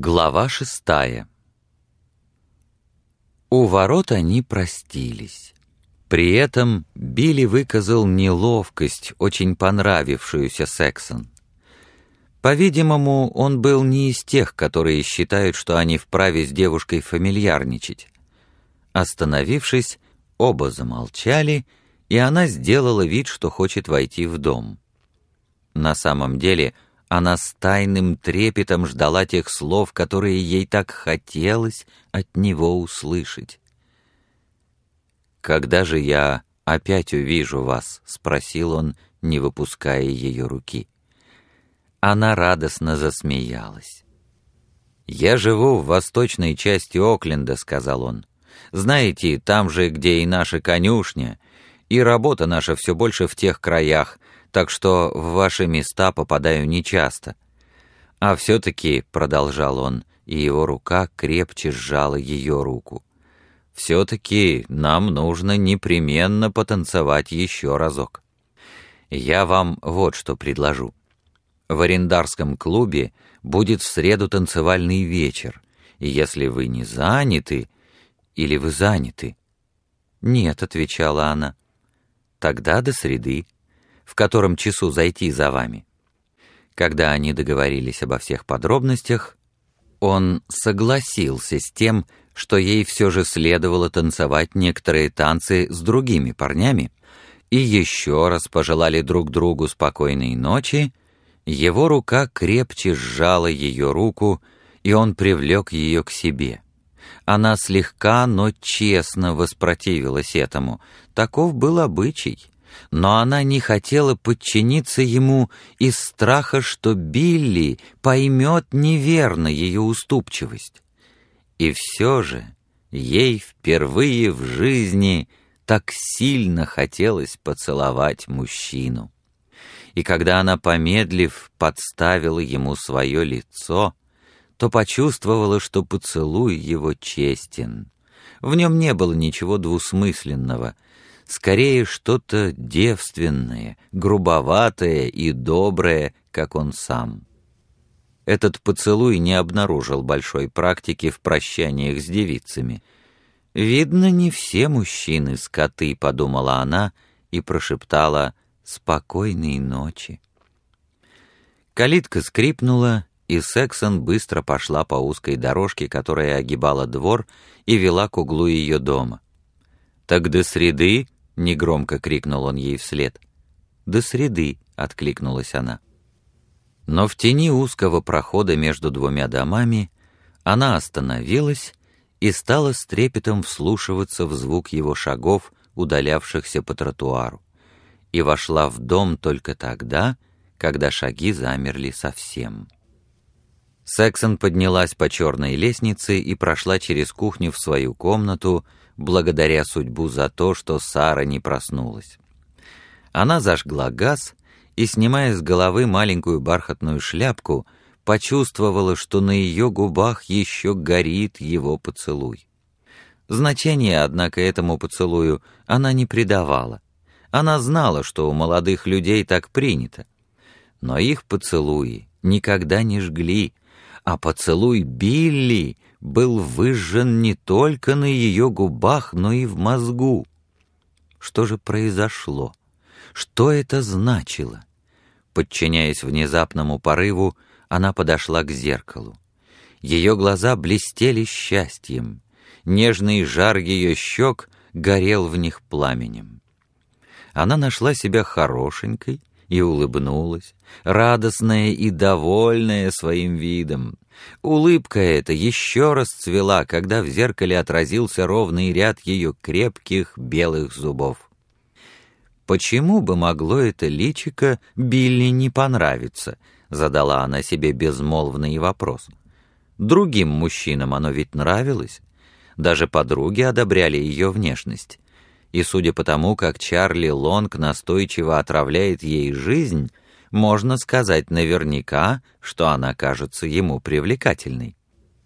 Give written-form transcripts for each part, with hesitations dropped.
Глава 6. У ворот они простились. При этом Билли выказал неловкость, очень понравившуюся Сексон. По-видимому, он был не из тех, которые считают, что они вправе с девушкой фамильярничать. Остановившись, оба замолчали, и она сделала вид, что хочет войти в дом. На самом деле, она с тайным трепетом ждала тех слов, которые ей так хотелось от него услышать. «Когда же я опять увижу вас?» — спросил он, не выпуская ее руки. Она радостно засмеялась. «Я живу в восточной части Окленда», — сказал он. «Знаете, там же, где и наша конюшня, и работа наша все больше в тех краях, так что в ваши места попадаю нечасто. А все-таки, — продолжал он, и его рука крепче сжала ее руку, — все-таки нам нужно непременно потанцевать еще разок. Я вам вот что предложу. В арендарском клубе будет в среду танцевальный вечер, и если вы не заняты, или вы заняты... «Нет», — отвечала она. «Тогда до среды. В котором часу зайти за вами?» Когда они договорились обо всех подробностях, он согласился с тем, что ей все же следовало танцевать некоторые танцы с другими парнями, и еще раз пожелали друг другу спокойной ночи. Его рука крепче сжала ее руку, и он привлек ее к себе. Она слегка, но честно воспротивилась этому. Таков был обычай. Но она не хотела подчиниться ему из страха, что Билли поймет неверно ее уступчивость. И все же ей впервые в жизни так сильно хотелось поцеловать мужчину. И когда она, помедлив, подставила ему свое лицо, то почувствовала, что поцелуй его честен. В нем не было ничего двусмысленного, скорее что-то девственное, грубоватое и доброе, как он сам. Этот поцелуй не обнаружил большой практики в прощаниях с девицами. «Видно, не все мужчины скоты», — подумала она и прошептала «спокойной ночи». Калитка скрипнула, и Сексон быстро пошла по узкой дорожке, которая огибала двор и вела к углу ее дома. «Так до среды?» — негромко крикнул он ей вслед. «До среды», — откликнулась она. Но в тени узкого прохода между двумя домами она остановилась и стала с трепетом вслушиваться в звук его шагов, удалявшихся по тротуару, и вошла в дом только тогда, когда шаги замерли совсем. Сексон поднялась по черной лестнице и прошла через кухню в свою комнату, благодаря судьбу за то, что Сара не проснулась. Она зажгла газ и, снимая с головы маленькую бархатную шляпку, почувствовала, что на ее губах еще горит его поцелуй. Значения, однако, этому поцелую она не придавала. Она знала, что у молодых людей так принято. Но их поцелуи никогда не жгли, а поцелуй Билли был выжжен не только на ее губах, но и в мозгу. Что же произошло? Что это значило? Подчиняясь внезапному порыву, она подошла к зеркалу. Ее глаза блестели счастьем. Нежный жар ее щек горел в них пламенем. Она нашла себя хорошенькой и улыбнулась, радостная и довольная своим видом. Улыбка эта еще раз цвела, когда в зеркале отразился ровный ряд ее крепких белых зубов. «Почему бы могло это личико Билли не понравиться?» — задала она себе безмолвный вопрос. Другим мужчинам оно ведь нравилось. Даже подруги одобряли ее внешность. И судя по тому, как Чарли Лонг настойчиво отравляет ей жизнь, можно сказать наверняка, что она кажется ему привлекательной.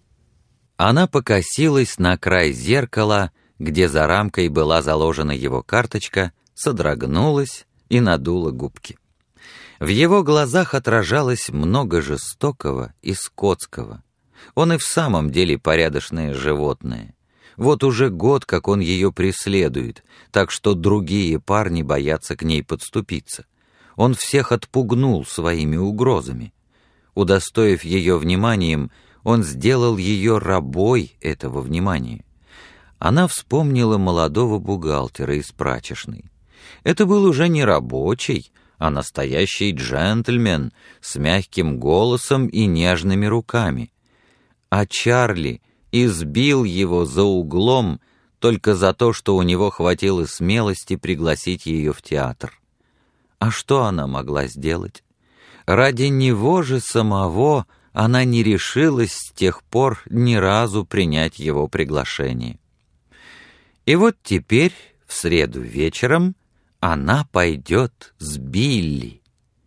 Она покосилась на край зеркала, где за рамкой была заложена его карточка, содрогнулась и надула губки. В его глазах отражалось много жестокого и скотского. Он и в самом деле порядочное животное. Вот уже год, как он ее преследует, так что другие парни боятся к ней подступиться. Он всех отпугнул своими угрозами. Удостоив ее вниманием, он сделал ее рабой этого внимания. Она вспомнила молодого бухгалтера из прачечной. Это был уже не рабочий, а настоящий джентльмен с мягким голосом и нежными руками. А Чарли избил его за углом только за то, что у него хватило смелости пригласить ее в театр. А что она могла сделать? Ради него же самого она не решилась с тех пор ни разу принять его приглашение. И вот теперь, в среду вечером, она пойдет с Билли.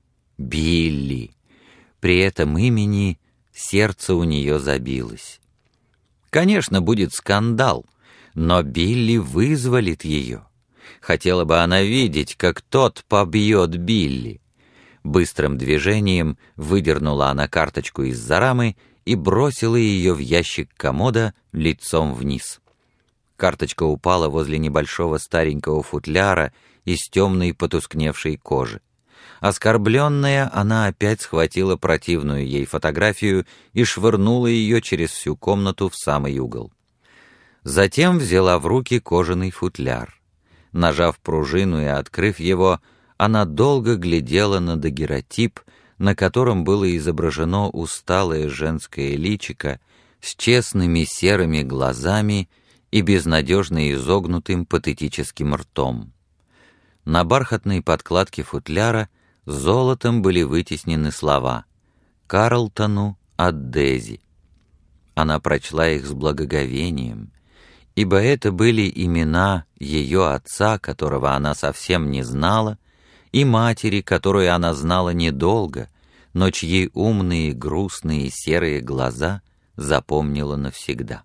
Билли. При этом имени сердце у нее забилось. Конечно, будет скандал, но Билли вызволит ее. Хотела бы она видеть, как тот побьет Билли. Быстрым движением выдернула она карточку из-за рамы и бросила ее в ящик комода лицом вниз. Карточка упала возле небольшого старенького футляра из темной потускневшей кожи. Оскорбленная, она опять схватила противную ей фотографию и швырнула ее через всю комнату в самый угол. Затем взяла в руки кожаный футляр. Нажав пружину и открыв его, она долго глядела на дагеротип, на котором было изображено усталое женское личико с честными серыми глазами и безнадежно изогнутым патетическим ртом. На бархатной подкладке футляра золотом были вытеснены слова «Карлтону от Дези». Она прочла их с благоговением, ибо это были имена ее отца, которого она совсем не знала, и матери, которую она знала недолго, но чьи умные, грустные, серые глаза запомнила навсегда.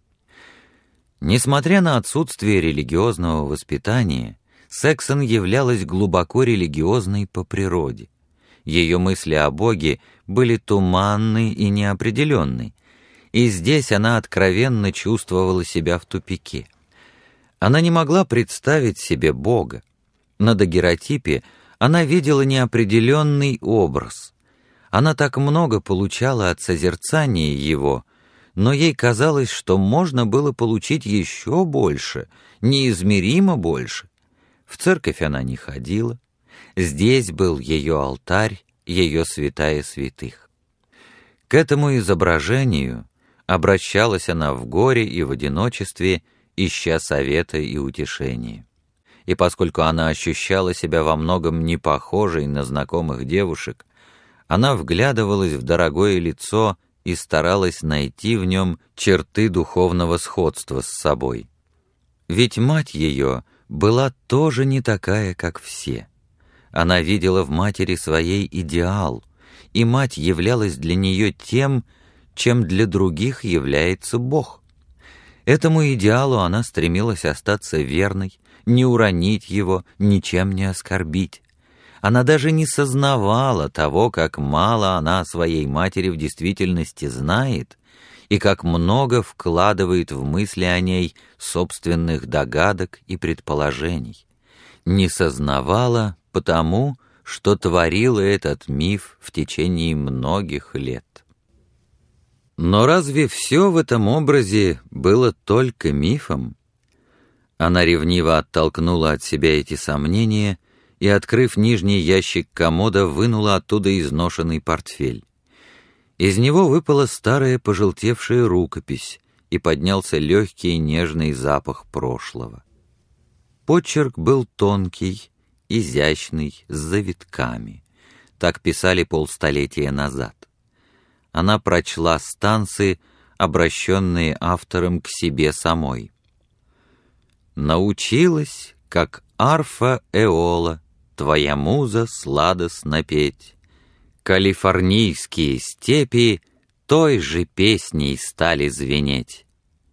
Несмотря на отсутствие религиозного воспитания, Сексон являлась глубоко религиозной по природе. Ее мысли о Боге были туманны и неопределенны, и здесь она откровенно чувствовала себя в тупике. Она не могла представить себе Бога. На дагеротипе она видела неопределенный образ. Она так много получала от созерцания его, но ей казалось, что можно было получить еще больше, неизмеримо больше. В церковь она не ходила. Здесь был ее алтарь, ее святая святых. К этому изображению обращалась она в горе и в одиночестве, ища совета и утешения. И поскольку она ощущала себя во многом не похожей на знакомых девушек, она вглядывалась в дорогое лицо и старалась найти в нем черты духовного сходства с собой. Ведь мать ее была тоже не такая, как все. Она видела в матери своей идеал, и мать являлась для нее тем, чем для других является Бог. Этому идеалу она стремилась остаться верной, не уронить его, ничем не оскорбить. Она даже не сознавала того, как мало она о своей матери в действительности знает и как много вкладывает в мысли о ней собственных догадок и предположений. Не сознавала потому, что творила этот миф в течение многих лет. Но разве все в этом образе было только мифом? Она ревниво оттолкнула от себя эти сомнения и, открыв нижний ящик комода, вынула оттуда изношенный портфель. Из него выпала старая пожелтевшая рукопись, и поднялся легкий нежный запах прошлого. Почерк был тонкий, изящный, с завитками. Так писали полстолетия назад. Она прочла станцы, обращенные автором к себе самой. «Научилась, как арфа Эола, твоя муза сладостно петь. Калифорнийские степи той же песней стали звенеть».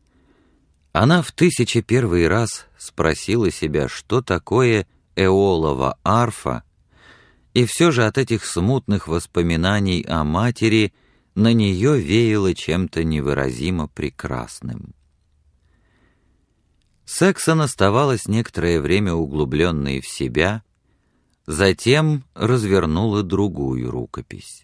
Она в 1001 раз спросила себя, что такое Эолова арфа, и все же от этих смутных воспоминаний о матери на нее веяло чем-то невыразимо прекрасным. Сексон оставалась некоторое время углубленной в себя, затем развернула другую рукопись.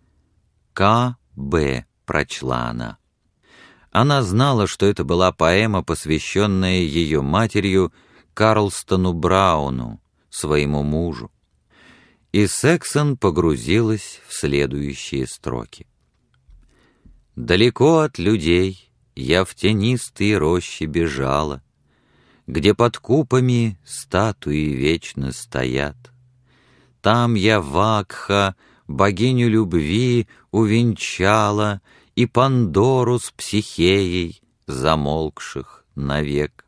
«К.Б.» — прочла она. Она знала, что это была поэма, посвященная ее матерью Карлстону Брауну, своему мужу. И Сексон погрузилась в следующие строки. «Далеко от людей я в тенистые рощи бежала, где под купами статуи вечно стоят. Там я Вакха, богиню любви, увенчала, и Пандору с Психеей, замолкших навек».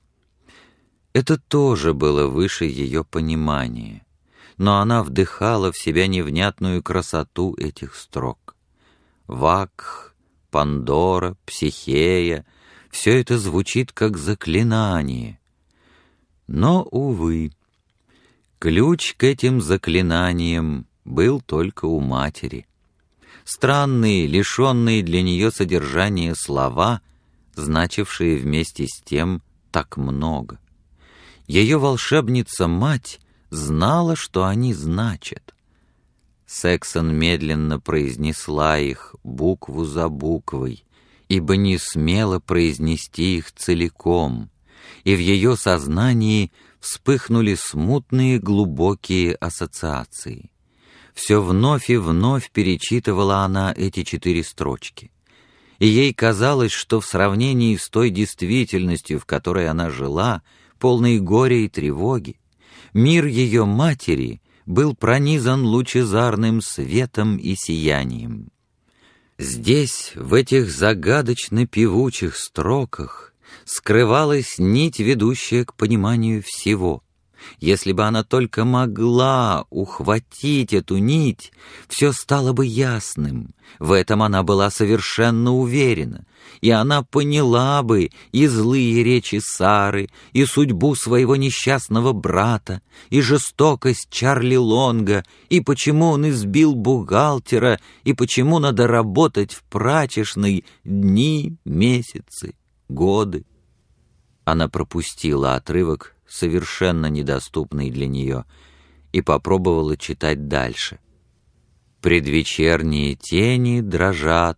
Это тоже было выше ее понимания, но она вдыхала в себя невнятную красоту этих строк. Вакх, Пандора, Психея — все это звучит как заклинание. Но, увы, ключ к этим заклинаниям был только у матери. Странные, лишенные для нее содержания слова, значившие вместе с тем так много. Ее волшебница-мать знала, что они значат. Сексон медленно произнесла их букву за буквой, ибо не смела произнести их целиком, и в ее сознании вспыхнули смутные глубокие ассоциации. Все вновь и вновь перечитывала она эти 4 строчки, и ей казалось, что в сравнении с той действительностью, в которой она жила, полной горя и тревоги, мир ее матери был пронизан лучезарным светом и сиянием. Здесь, в этих загадочно-певучих строках, скрывалась нить, ведущая к пониманию всего. Если бы она только могла ухватить эту нить, все стало бы ясным. В этом она была совершенно уверена, и она поняла бы и злые речи Сары, и судьбу своего несчастного брата, и жестокость Чарли Лонга, и почему он избил бухгалтера, и почему надо работать в прачечной дни, месяцы, годы. Она пропустила отрывок, совершенно недоступный для нее, и попробовала читать дальше. «Предвечерние тени дрожат,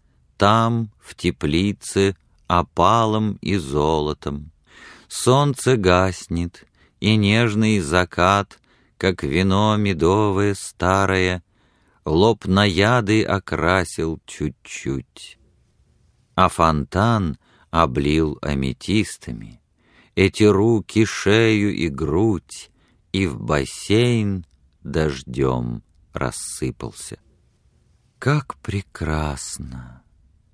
там, в теплице, опалом и золотом. Солнце гаснет, и нежный закат, как вино медовое старое, лоб наяды окрасил чуть-чуть. А фонтан облил аметистами, эти руки, шею и грудь, и в бассейн дождем рассыпался. Как прекрасно!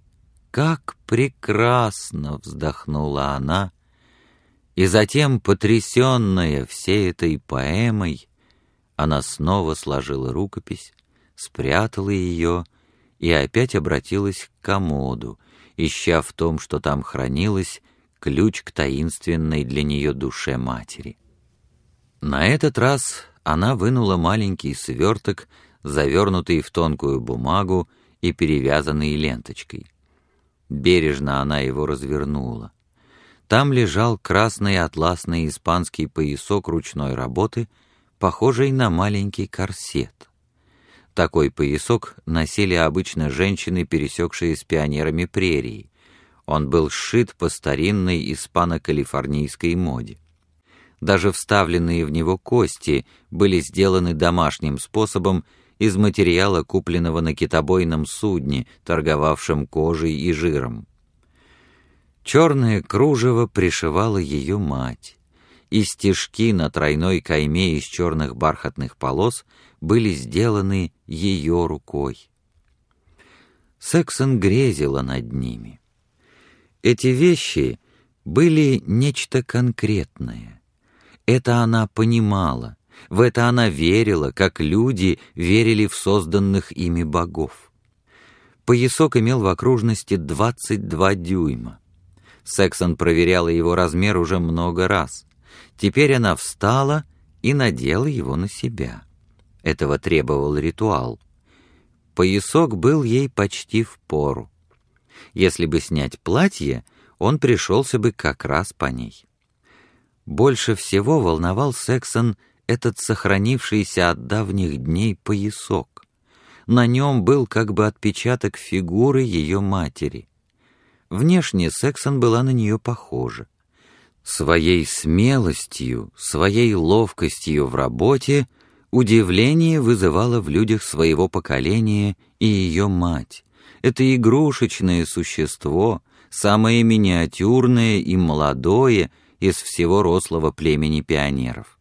Как прекрасно!» — вздохнула она, и затем, потрясенная всей этой поэмой, она снова сложила рукопись, спрятала ее и опять обратилась к комоду, ища в том, что там хранилось, ключ к таинственной для нее душе матери. На этот раз она вынула маленький сверток, завернутый в тонкую бумагу и перевязанный ленточкой. Бережно она его развернула. Там лежал красный атласный испанский поясок ручной работы, похожий на маленький корсет. Такой поясок носили обычно женщины, пересекшие с пионерами прерии. Он был сшит по старинной испано-калифорнийской моде. Даже вставленные в него кости были сделаны домашним способом из материала, купленного на китобойном судне, торговавшем кожей и жиром. Черное кружево пришивала ее мать, и стежки на тройной кайме из черных бархатных полос были сделаны ее рукой. Сексон грезила над ними. Эти вещи были нечто конкретное. Это она понимала, в это она верила, как люди верили в созданных ими богов. Поясок имел в окружности 22 дюйма. Сексон проверяла его размер уже много раз. Теперь она встала и надела его на себя. Этого требовал ритуал. поясок был ей почти впору. Если бы снять платье, он пришелся бы как раз по ней. Больше всего волновал Сексон этот сохранившийся от давних дней поясок. На нем был как бы отпечаток фигуры ее матери. Внешне Сексон была на нее похожа. Своей смелостью, своей ловкостью в работе удивление вызывало в людях своего поколения и ее мать. Это игрушечное существо, самое миниатюрное и молодое из всего рослого племени пионеров.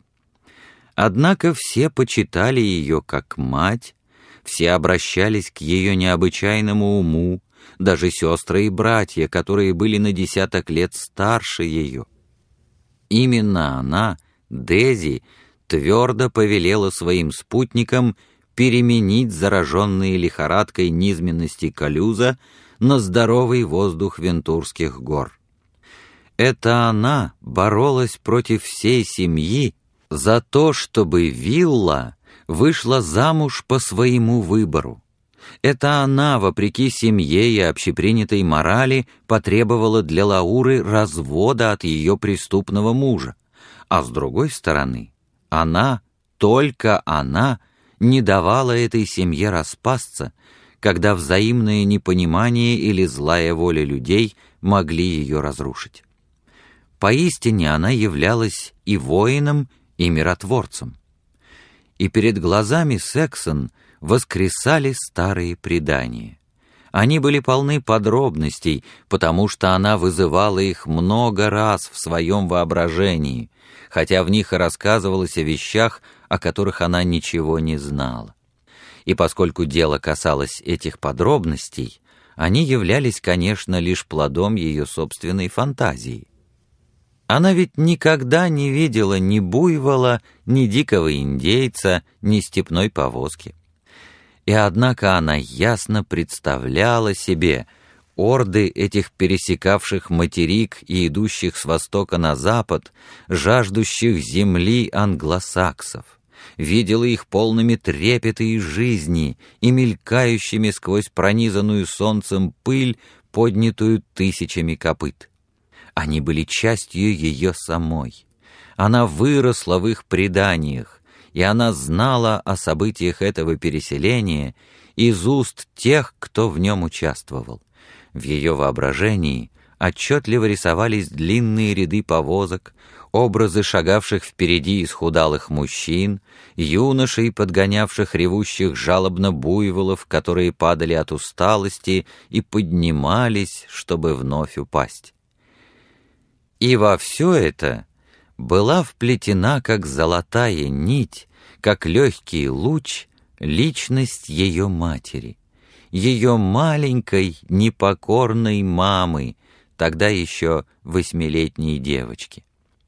Однако все почитали ее как мать, все обращались к ее необычайному уму, даже сестры и братья, которые были на 10 лет старше ее. Именно она, Дези, твердо повелела своим спутникам переменить зараженные лихорадкой низменности Калюза на здоровый воздух Вентурских гор. Это она боролась против всей семьи за то, чтобы вилла вышла замуж по своему выбору. Это она, вопреки семье и общепринятой морали, потребовала для Лауры развода от ее преступного мужа. А с другой стороны, она, только она, не давала этой семье распасться, когда взаимное непонимание или злая воля людей могли ее разрушить. Поистине она являлась и воином, и миротворцем. И перед глазами Сексон воскресали старые предания. Они были полны подробностей, потому что она вызывала их много раз в своем воображении, хотя в них и рассказывалось о вещах, о которых она ничего не знала. И поскольку дело касалось этих подробностей, они являлись, конечно, лишь плодом ее собственной фантазии. Она ведь никогда не видела ни буйвола, ни дикого индейца, ни степной повозки. И однако она ясно представляла себе орды этих пересекавших материк и идущих с востока на запад, жаждущих земли англосаксов, видела их полными трепета и жизни и мелькающими сквозь пронизанную солнцем пыль, поднятую тысячами копыт. Они были частью ее самой. Она выросла в их преданиях, и она знала о событиях этого переселения из уст тех, кто в нем участвовал. В ее воображении отчетливо рисовались длинные ряды повозок, образы шагавших впереди исхудалых мужчин, юношей, подгонявших ревущих жалобно буйволов, которые падали от усталости и поднимались, чтобы вновь упасть. И во все это была вплетена, как золотая нить, как легкий луч, личность ее матери, ее маленькой непокорной мамы, тогда еще 8-летней девочки.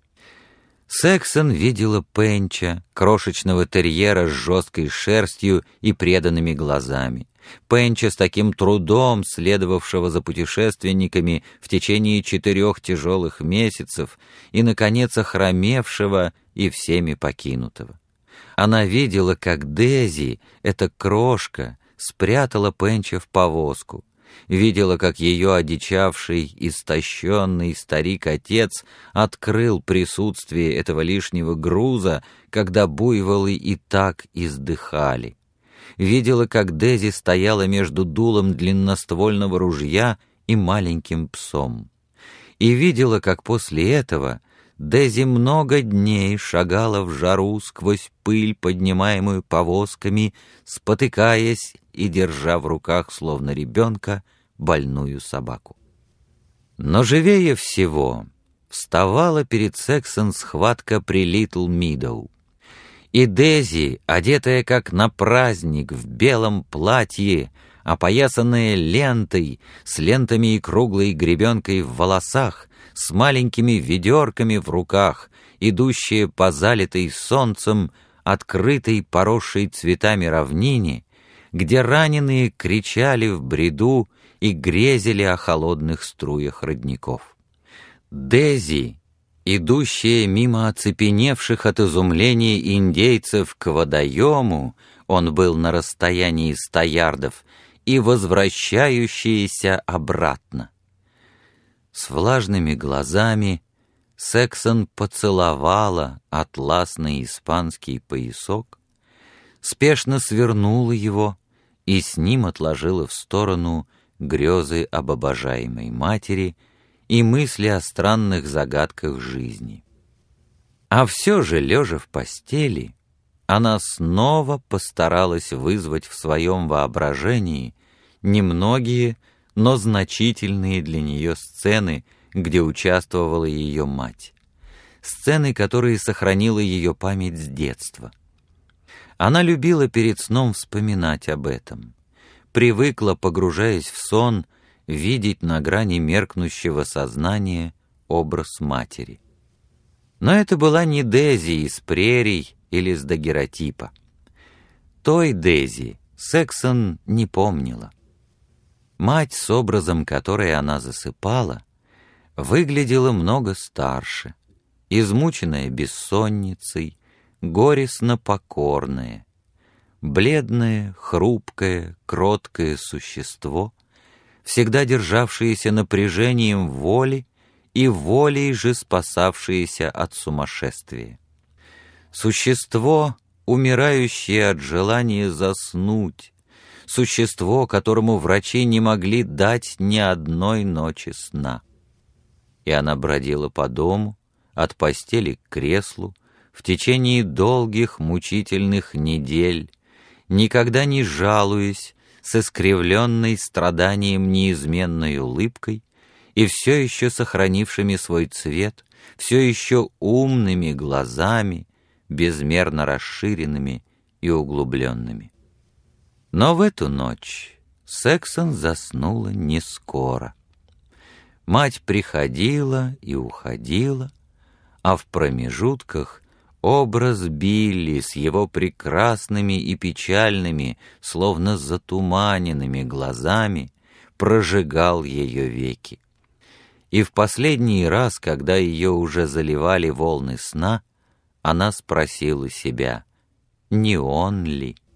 Сексон видела Пенча, крошечного терьера с жесткой шерстью и преданными глазами, Пенча с таким трудом, следовавшего за путешественниками в течение 4 тяжелых месяцев и, наконец, охромевшего и всеми покинутого. Она видела, как Дези, эта крошка, спрятала Пенча в повозку, видела, как ее одичавший, истощенный старик-отец открыл присутствие этого лишнего груза, когда буйволы и так издыхали. Видела, как Дези стояла между дулом длинноствольного ружья и маленьким псом. И видела, как после этого Дези много дней шагала в жару сквозь пыль, поднимаемую повозками, спотыкаясь и держа в руках, словно ребенка, больную собаку. Но живее всего вставала перед Сексон схватка при Литл Мидоу. И Дези, одетая как на праздник в белом платье, опоясанная лентой, с лентами и круглой гребенкой в волосах, с маленькими ведерками в руках, идущая по залитой солнцем, открытой, поросшей цветами равнине, где раненые кричали в бреду и грезили о холодных струях родников. Дези, идущая мимо оцепеневших от изумления индейцев к водоему, он был на расстоянии 100 ярдов, и возвращающиеся обратно. С влажными глазами Сексон поцеловала атласный испанский поясок, спешно свернула его и с ним отложила в сторону грезы об обожаемой матери и мысли о странных загадках жизни. А все же, лежа в постели, она снова постаралась вызвать в своем воображении немногие, но значительные для нее сцены, где участвовала ее мать. Сцены, которые сохранила ее память с детства. Она любила перед сном вспоминать об этом. Привыкла, погружаясь в сон, видеть на грани меркнущего сознания образ матери. Но это была не Дейзи из прерий или с дагеротипа. Той Дейзи Сексон не помнила. Мать, с образом которой она засыпала, выглядела много старше, измученная бессонницей, горестно покорная, бледное, хрупкое, кроткое существо, всегда державшееся напряжением воли и волей же спасавшееся от сумасшествия. Существо, умирающее от желания заснуть, существо, которому врачи не могли дать ни одной ночи сна. И она бродила по дому, от постели к креслу, в течение долгих мучительных недель, никогда не жалуясь, с искривленной страданием неизменной улыбкой и все еще сохранившими свой цвет, все еще умными глазами, безмерно расширенными и углубленными. Но в эту ночь Сексон заснула не скоро. Мать приходила и уходила, а в промежутках образ Билли с его прекрасными и печальными, словно затуманенными глазами, прожигал ее веки. И в последний раз, когда ее уже заливали волны сна, она спросила себя, не он ли?